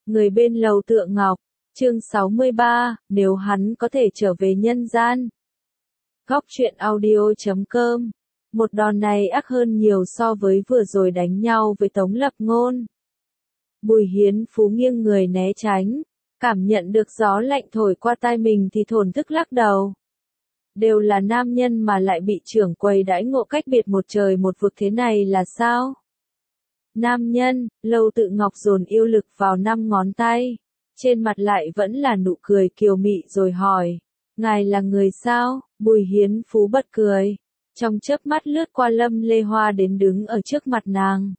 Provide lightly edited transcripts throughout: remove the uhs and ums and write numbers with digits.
Người bên lầu Tựa Ngọc, chương 63, nếu hắn có thể trở về nhân gian. Góc truyện audio.com. Một đòn này ác hơn nhiều so với vừa rồi đánh nhau với Tống Lập Ngôn. Bùi Hiến Phú nghiêng người né tránh, cảm nhận được gió lạnh thổi qua tai mình thì thổn thức lắc đầu. Đều là nam nhân mà lại bị trưởng quầy đãi ngộ cách biệt một trời một vực thế này là sao? Nam nhân, Lâu Tự Ngọc dồn yêu lực vào 5 ngón tay, trên mặt lại vẫn là nụ cười kiều mị rồi hỏi, ngài là người sao? Bùi Hiến Phú bật cười, trong chớp mắt lướt qua Lâm Lê Hoa đến đứng ở trước mặt nàng.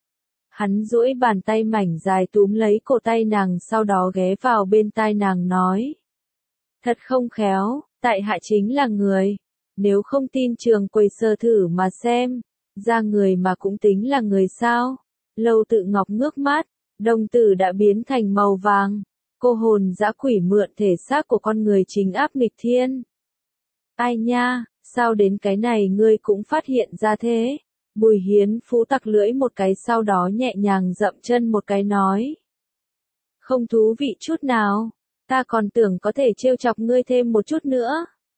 Hắn duỗi bàn tay mảnh dài túm lấy cổ tay nàng, sau đó ghé vào bên tai nàng nói. Thật không khéo, tại hạ chính là người. Nếu không tin trường quầy sơ thử mà xem, ra người mà cũng tính là người sao? Lâu Tự Ngọc ngước mắt, đồng tử đã biến thành màu vàng. Cô hồn dã quỷ mượn thể xác của con người chính áp nghịch thiên. Ai nha, sao đến cái này ngươi cũng phát hiện ra thế? Bùi Hiến Phú tặc lưỡi một cái, sau đó nhẹ nhàng dậm chân một cái nói. Không thú vị chút nào, ta còn tưởng có thể trêu chọc ngươi thêm một chút nữa.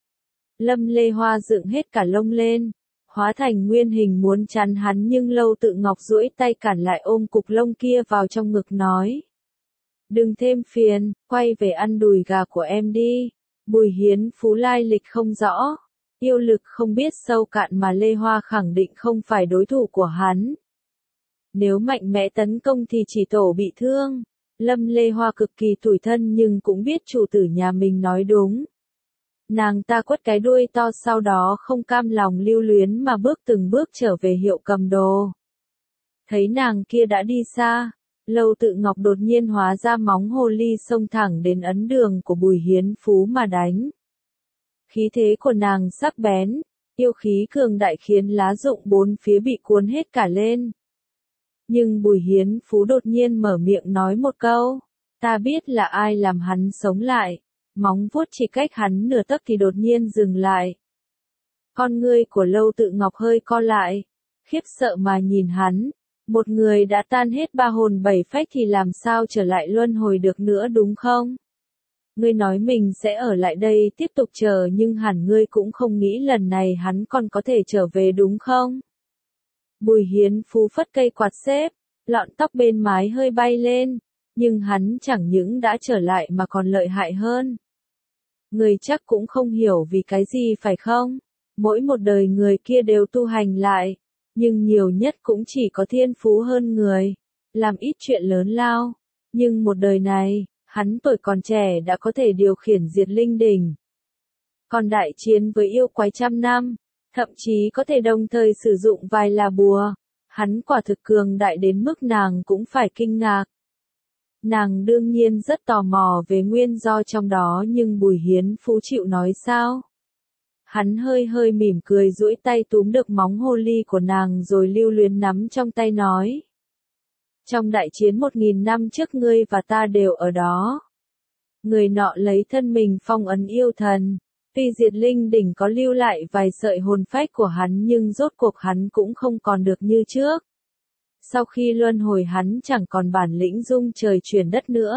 Lâm Lê Hoa dựng hết cả lông lên, hóa thành nguyên hình muốn chắn hắn, nhưng Lâu Tự Ngọc duỗi tay cản lại, ôm cục lông kia vào trong ngực nói. Đừng thêm phiền, quay về ăn đùi gà của em đi. Bùi Hiến Phú lai lịch không rõ, yêu lực không biết sâu cạn mà Lê Hoa khẳng định không phải đối thủ của hắn. Nếu mạnh mẽ tấn công thì chỉ tổ bị thương. Lâm Lê Hoa cực kỳ tủi thân nhưng cũng biết chủ tử nhà mình nói đúng. Nàng ta quất cái đuôi to, sau đó không cam lòng lưu luyến mà bước từng bước trở về hiệu cầm đồ. Thấy nàng kia đã đi xa, Lâu Tự Ngọc đột nhiên hóa ra móng hồ ly, xông thẳng đến ấn đường của Bùi Hiến Phú mà đánh. Khí thế của nàng sắc bén, yêu khí cường đại khiến lá rụng bốn phía bị cuốn hết cả lên. Nhưng Bùi Hiến Phú đột nhiên mở miệng nói một câu, ta biết là ai làm hắn sống lại. Móng vuốt chỉ cách hắn nửa tấc thì đột nhiên dừng lại. Con ngươi của Lâu Tự Ngọc hơi co lại, khiếp sợ mà nhìn hắn. Một người đã tan hết 3 hồn 7 phách thì làm sao trở lại luân hồi được nữa, đúng không? Ngươi nói mình sẽ ở lại đây tiếp tục chờ, nhưng hẳn ngươi cũng không nghĩ lần này hắn còn có thể trở về đúng không? Bùi Hiến Phú phất cây quạt xếp, lọn tóc bên mái hơi bay lên, nhưng hắn chẳng những đã trở lại mà còn lợi hại hơn. Người chắc cũng không hiểu vì cái gì phải không? Mỗi một đời người kia đều tu hành lại, nhưng nhiều nhất cũng chỉ có thiên phú hơn người, làm ít chuyện lớn lao. Nhưng một đời này, hắn tuổi còn trẻ đã có thể điều khiển diệt linh đỉnh. Còn đại chiến với yêu quái trăm năm, thậm chí có thể đồng thời sử dụng vài là bùa. Hắn quả thực cường đại đến mức nàng cũng phải kinh ngạc. Nàng đương nhiên rất tò mò về nguyên do trong đó, nhưng Bùi Hiến Phú chịu nói sao? Hắn hơi hơi mỉm cười, duỗi tay túm được móng hồ ly của nàng rồi lưu luyến nắm trong tay nói. Trong đại chiến 1000 năm trước, ngươi và ta đều ở đó. Người nọ lấy thân mình phong ấn yêu thần. Tuy diệt linh đỉnh có lưu lại vài sợi hồn phách của hắn, nhưng rốt cuộc hắn cũng không còn được như trước. Sau khi luân hồi hắn chẳng còn bản lĩnh dung trời chuyển đất nữa.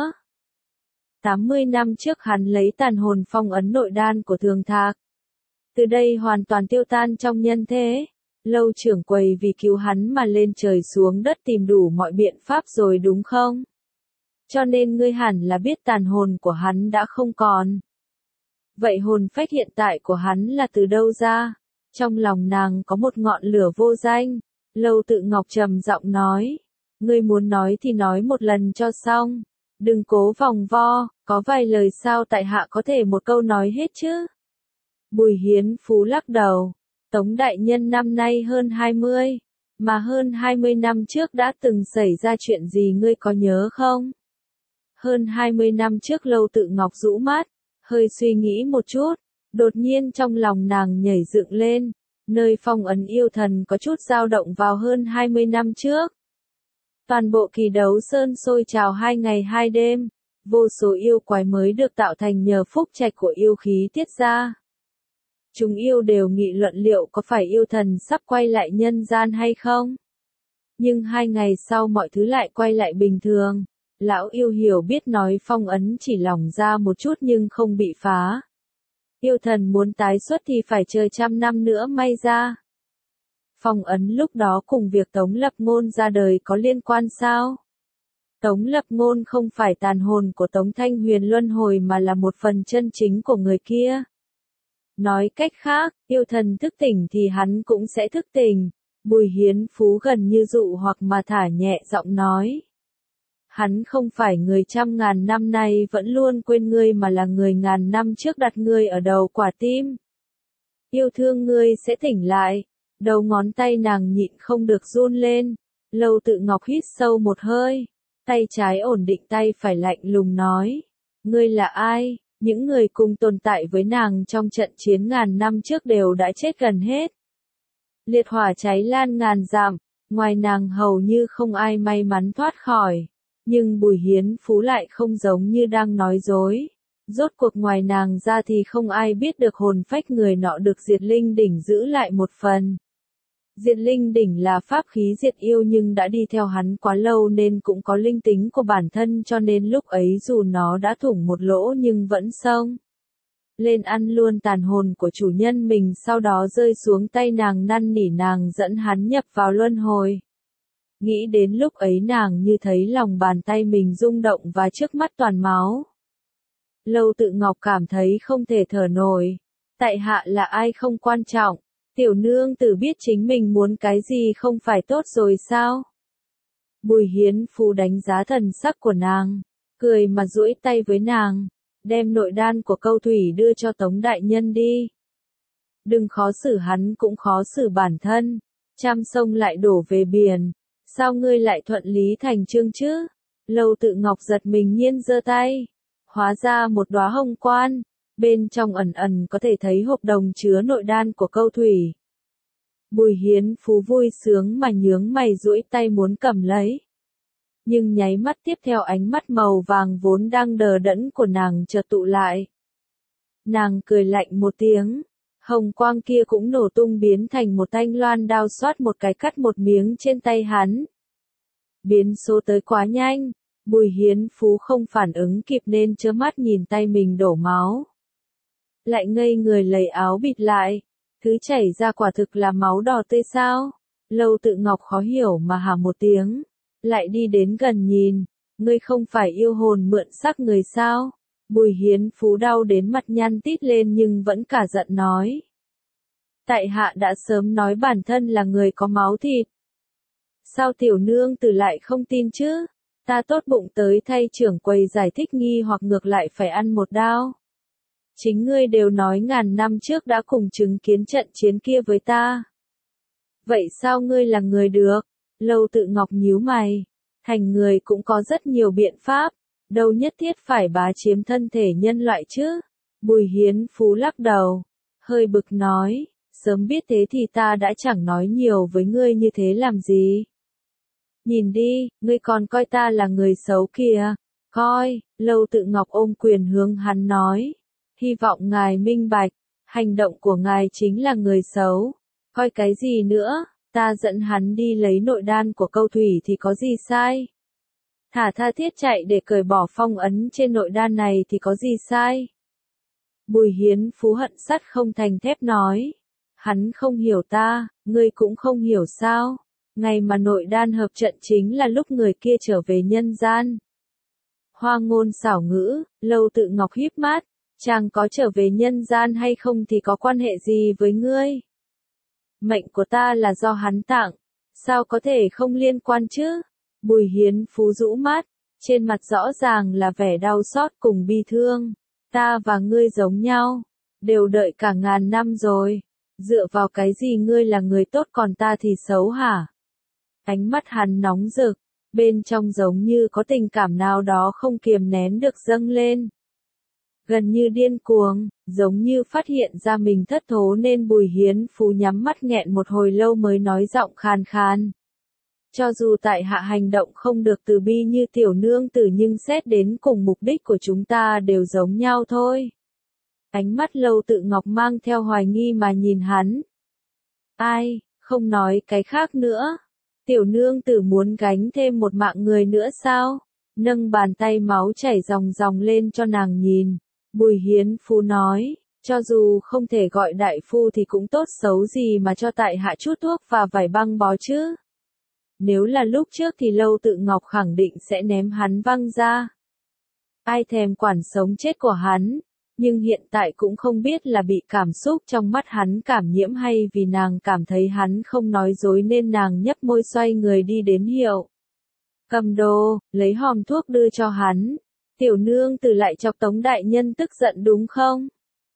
80 năm trước hắn lấy tàn hồn phong ấn nội đan của Thường Thạc. Từ đây hoàn toàn tiêu tan trong nhân thế. Lâu trưởng quầy vì cứu hắn mà lên trời xuống đất tìm đủ mọi biện pháp rồi đúng không? Cho nên ngươi hẳn là biết tàn hồn của hắn đã không còn. Vậy hồn phách hiện tại của hắn là từ đâu ra? Trong lòng nàng có một ngọn lửa vô danh. Lâu Tự Ngọc trầm giọng nói. Ngươi muốn nói thì nói một lần cho xong. Đừng cố vòng vo, có vài lời sao tại hạ có thể một câu nói hết chứ? Bùi Hiến Phú lắc đầu. Tống đại nhân năm nay hơn 20, mà hơn 20 năm trước đã từng xảy ra chuyện gì ngươi có nhớ không? Hơn 20 năm trước. Lâu Tự Ngọc rũ mắt, hơi suy nghĩ một chút, đột nhiên trong lòng nàng nhảy dựng lên, nơi phong ấn yêu thần có chút dao động vào hơn 20 năm trước. Toàn bộ Kỳ Đấu Sơn sôi trào 2 ngày 2 đêm, vô số yêu quái mới được tạo thành nhờ phúc trạch của yêu khí tiết ra. Chúng yêu đều nghị luận liệu có phải yêu thần sắp quay lại nhân gian hay không. Nhưng 2 ngày sau mọi thứ lại quay lại bình thường. Lão yêu hiểu biết nói phong ấn chỉ lỏng ra một chút nhưng không bị phá. Yêu thần muốn tái xuất thì phải chờ 100 năm nữa may ra. Phong ấn lúc đó cùng việc Tống Lập Ngôn ra đời có liên quan sao? Tống Lập Ngôn không phải tàn hồn của Tống Thanh Huyền luân hồi mà là một phần chân chính của người kia. Nói cách khác, yêu thần thức tỉnh thì hắn cũng sẽ thức tỉnh. Bùi Hiến Phú gần như dụ hoặc mà thả nhẹ giọng nói. Hắn không phải người 100.000 năm nay vẫn luôn quên ngươi mà là người ngàn năm trước đặt ngươi ở đầu quả tim. Yêu thương ngươi sẽ tỉnh lại. Đầu ngón tay nàng nhịn không được run lên. Lâu Tự Ngọc hít sâu một hơi. Tay trái ổn định tay phải lạnh lùng nói. Ngươi là ai? Những người cùng tồn tại với nàng trong trận chiến ngàn năm trước đều đã chết gần hết. Liệt hỏa cháy lan ngàn dặm, ngoài nàng hầu như không ai may mắn thoát khỏi. Nhưng Bùi Hiến Phú lại không giống như đang nói dối. Rốt cuộc ngoài nàng ra thì không ai biết được hồn phách người nọ được Diệt Linh Đỉnh giữ lại một phần. Diệt Linh Đỉnh là pháp khí diệt yêu nhưng đã đi theo hắn quá lâu nên cũng có linh tính của bản thân cho nên lúc ấy dù nó đã thủng một lỗ nhưng vẫn xông lên ăn luôn tàn hồn của chủ nhân mình sau đó rơi xuống tay nàng năn nỉ nàng dẫn hắn nhập vào luân hồi. Nghĩ đến lúc ấy nàng như thấy lòng bàn tay mình rung động và trước mắt toàn máu. Lâu Tự Ngọc cảm thấy không thể thở nổi. Tại hạ là ai không quan trọng. Tiểu nương tử biết chính mình muốn cái gì không phải tốt rồi sao? Bùi Hiến Phú đánh giá thần sắc của nàng, cười mà duỗi tay với nàng, đem nội đan của Câu Thủy đưa cho Tống đại nhân đi. Đừng khó xử hắn cũng khó xử bản thân, trăm sông lại đổ về biển, sao ngươi lại thuận lý thành chương chứ? Lâu Tự Ngọc giật mình nhiên giơ tay, hóa ra một đóa hồng quan. Bên trong ẩn ẩn có thể thấy hộp đồng chứa nội đan của Câu Thủy. Bùi Hiến Phú vui sướng mà nhướng mày duỗi tay muốn cầm lấy. Nhưng nháy mắt tiếp theo ánh mắt màu vàng vốn đang đờ đẫn của nàng chợt tụ lại. Nàng cười lạnh một tiếng. Hồng quang kia cũng nổ tung biến thành một thanh loan đao xoát một cái cắt một miếng trên tay hắn. Biến số tới quá nhanh. Bùi Hiến Phú không phản ứng kịp nên trơ mắt nhìn tay mình đổ máu. Lại ngây người lấy áo bịt lại. Thứ chảy ra quả thực là máu đỏ tươi sao? Lâu Tự Ngọc khó hiểu mà hả một tiếng. Lại đi đến gần nhìn. Ngươi không phải yêu hồn mượn sắc người sao? Bùi Hiến Phú đau đến mặt nhăn tít lên nhưng vẫn cả giận nói. Tại hạ đã sớm nói bản thân là người có máu thịt. Sao tiểu nương tử lại không tin chứ? Ta tốt bụng tới thay trưởng quầy giải thích nghi hoặc ngược lại phải ăn một đao. Chính ngươi đều nói ngàn năm trước đã cùng chứng kiến trận chiến kia với ta. Vậy sao ngươi là người được? Lâu Tự Ngọc nhíu mày. Thành người cũng có rất nhiều biện pháp. Đâu nhất thiết phải bá chiếm thân thể nhân loại chứ? Bùi Hiến Phú lắc đầu. Hơi bực nói. Sớm biết thế thì ta đã chẳng nói nhiều với ngươi như thế làm gì. Nhìn đi, ngươi còn coi ta là người xấu kìa. Coi, Lâu Tự Ngọc ôm quyền hướng hắn nói. Hy vọng ngài minh bạch, hành động của ngài chính là người xấu. Coi cái gì nữa, ta dẫn hắn đi lấy nội đan của Câu Thủy thì có gì sai? Thả tha thiết chạy để cởi bỏ phong ấn trên nội đan này thì có gì sai? Bùi Hiến Phú hận sắt không thành thép nói. Hắn không hiểu ta, ngươi cũng không hiểu sao? Ngày mà nội đan hợp trận chính là lúc người kia trở về nhân gian. Hoa ngôn xảo ngữ, Lâu Tự Ngọc híp mắt. Chàng có trở về nhân gian hay không thì có quan hệ gì với ngươi? Mệnh của ta là do hắn tặng, sao có thể không liên quan chứ? Bùi Hiến Phú rũ mắt, trên mặt rõ ràng là vẻ đau xót cùng bi thương. Ta và ngươi giống nhau, đều đợi cả ngàn năm rồi. Dựa vào cái gì ngươi là người tốt còn ta thì xấu hả? Ánh mắt hắn nóng rực, bên trong giống như có tình cảm nào đó không kiềm nén được dâng lên. Gần như điên cuồng, giống như phát hiện ra mình thất thố nên Bùi Hiến Phú nhắm mắt nghẹn một hồi lâu mới nói giọng khàn khàn. Cho dù tại hạ hành động không được từ bi như tiểu nương tử nhưng xét đến cùng mục đích của chúng ta đều giống nhau thôi. Ánh mắt Lâu Tự Ngọc mang theo hoài nghi mà nhìn hắn. Ai, không nói cái khác nữa. Tiểu nương tử muốn gánh thêm một mạng người nữa sao? nâng bàn tay máu chảy ròng ròng lên cho nàng nhìn. Bùi Hiến Phú nói, cho dù không thể gọi đại phu thì cũng tốt xấu gì mà cho tại hạ chút thuốc và vải băng bó chứ. Nếu là lúc trước thì Lâu Tự Ngọc khẳng định sẽ ném hắn văng ra. Ai thèm quản sống chết của hắn, nhưng hiện tại cũng không biết là bị cảm xúc trong mắt hắn cảm nhiễm hay vì nàng cảm thấy hắn không nói dối nên nàng nhấp môi xoay người đi đến hiệu. Cầm đồ, lấy hòm thuốc đưa cho hắn. Tiểu nương tử lại chọc Tống đại nhân tức giận đúng không?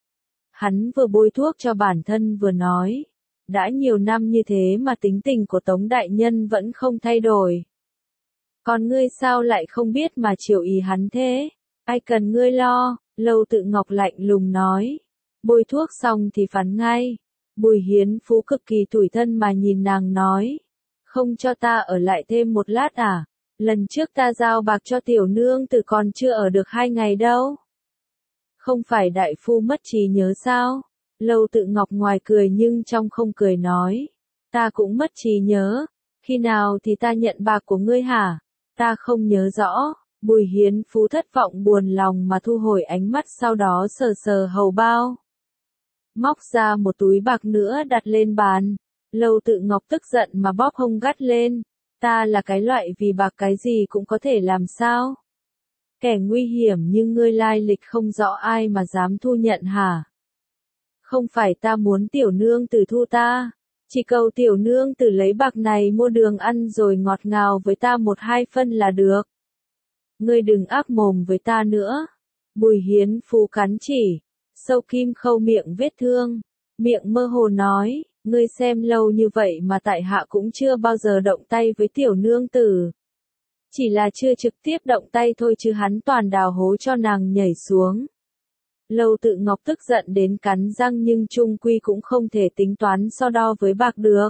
Hắn vừa bôi thuốc cho bản thân vừa nói. Đã nhiều năm như thế mà tính tình của Tống đại nhân vẫn không thay đổi. Còn ngươi sao lại không biết mà chiều ý hắn thế? Ai cần ngươi lo, Lâu Tự Ngọc lạnh lùng nói. Bôi thuốc xong thì phán ngay. Bùi Hiến Phú cực kỳ tủi thân mà nhìn nàng nói. Không cho ta ở lại thêm một lát à? Lần trước ta giao bạc cho tiểu nương tử còn chưa ở được 2 ngày đâu. Không phải đại phu mất trí nhớ sao? Lâu Tự Ngọc ngoài cười nhưng trong không cười nói. Ta cũng mất trí nhớ. Khi nào thì ta nhận bạc của ngươi hả? Ta không nhớ rõ. Bùi Hiến Phú thất vọng buồn lòng mà thu hồi ánh mắt sau đó sờ sờ hầu bao. Móc ra một túi bạc nữa đặt lên bàn. Lâu Tự Ngọc tức giận mà bóp hông gắt lên. Ta là cái loại vì bạc cái gì cũng có thể làm sao? Kẻ nguy hiểm như ngươi lai lịch không rõ ai mà dám thu nhận hả? Không phải ta muốn tiểu nương tử thu ta. Chỉ cầu tiểu nương tử lấy bạc này mua đường ăn rồi ngọt ngào với ta 1-2 phân là được. Ngươi đừng ác mồm với ta nữa. Bùi Hiến Phú cắn chỉ. Sâu kim khâu miệng vết thương. Miệng mơ hồ nói. Ngươi xem lâu như vậy mà tại hạ cũng chưa bao giờ động tay với tiểu nương tử. Chỉ là chưa trực tiếp động tay thôi chứ hắn toàn đào hố cho nàng nhảy xuống. Lâu Tự Ngọc tức giận đến cắn răng nhưng chung quy cũng không thể tính toán so đo với bạc được.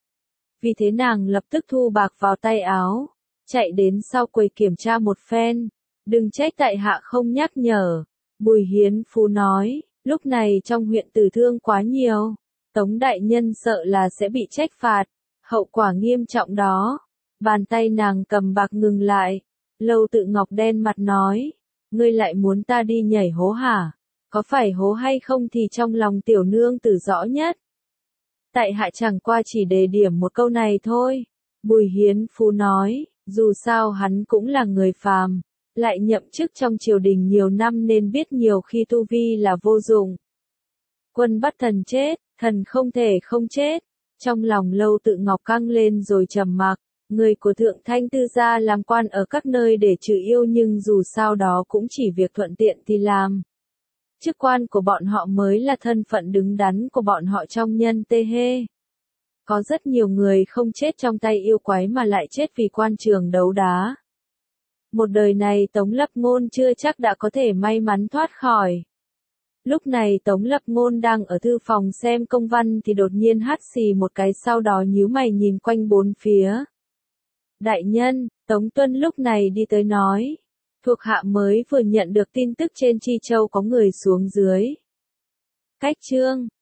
Vì thế nàng lập tức thu bạc vào tay áo, chạy đến sau quầy kiểm tra một phen. Đừng trách tại hạ không nhắc nhở. Bùi Hiến Phú nói, lúc này trong huyện tử thương quá nhiều. Tống đại nhân sợ là sẽ bị trách phạt, hậu quả nghiêm trọng đó. Bàn tay nàng cầm bạc ngừng lại. Lâu Tự Ngọc đen mặt nói, ngươi lại muốn ta đi nhảy hố hả? Có phải hố hay không thì trong lòng tiểu nương tử rõ nhất. Tại hạ chẳng qua chỉ đề điểm một câu này thôi. Bùi Hiến Phú nói, dù sao hắn cũng là người phàm, lại nhậm chức trong triều đình nhiều năm nên biết nhiều khi tu vi là vô dụng. Quân bắt thần chết, thần không thể không chết. Trong lòng Lâu Tự Ngọc căng lên rồi trầm mặc. Người của Thượng Thanh Tư gia làm quan ở các nơi để trừ yêu nhưng dù sao đó cũng chỉ việc thuận tiện thì làm. Chức quan của bọn họ mới là thân phận đứng đắn của bọn họ trong nhân tê hê. Có rất nhiều người không chết trong tay yêu quái mà lại chết vì quan trường đấu đá. Một đời này Tống Lập Ngôn chưa chắc đã có thể may mắn thoát khỏi. Lúc này Tống Lập Ngôn đang ở thư phòng xem công văn thì đột nhiên hắt xì một cái sau đó nhíu mày nhìn quanh bốn phía. Đại nhân, Tống Tuân lúc này đi tới nói. Thuộc hạ mới vừa nhận được tin tức trên Chi Châu có người xuống dưới. Cách chương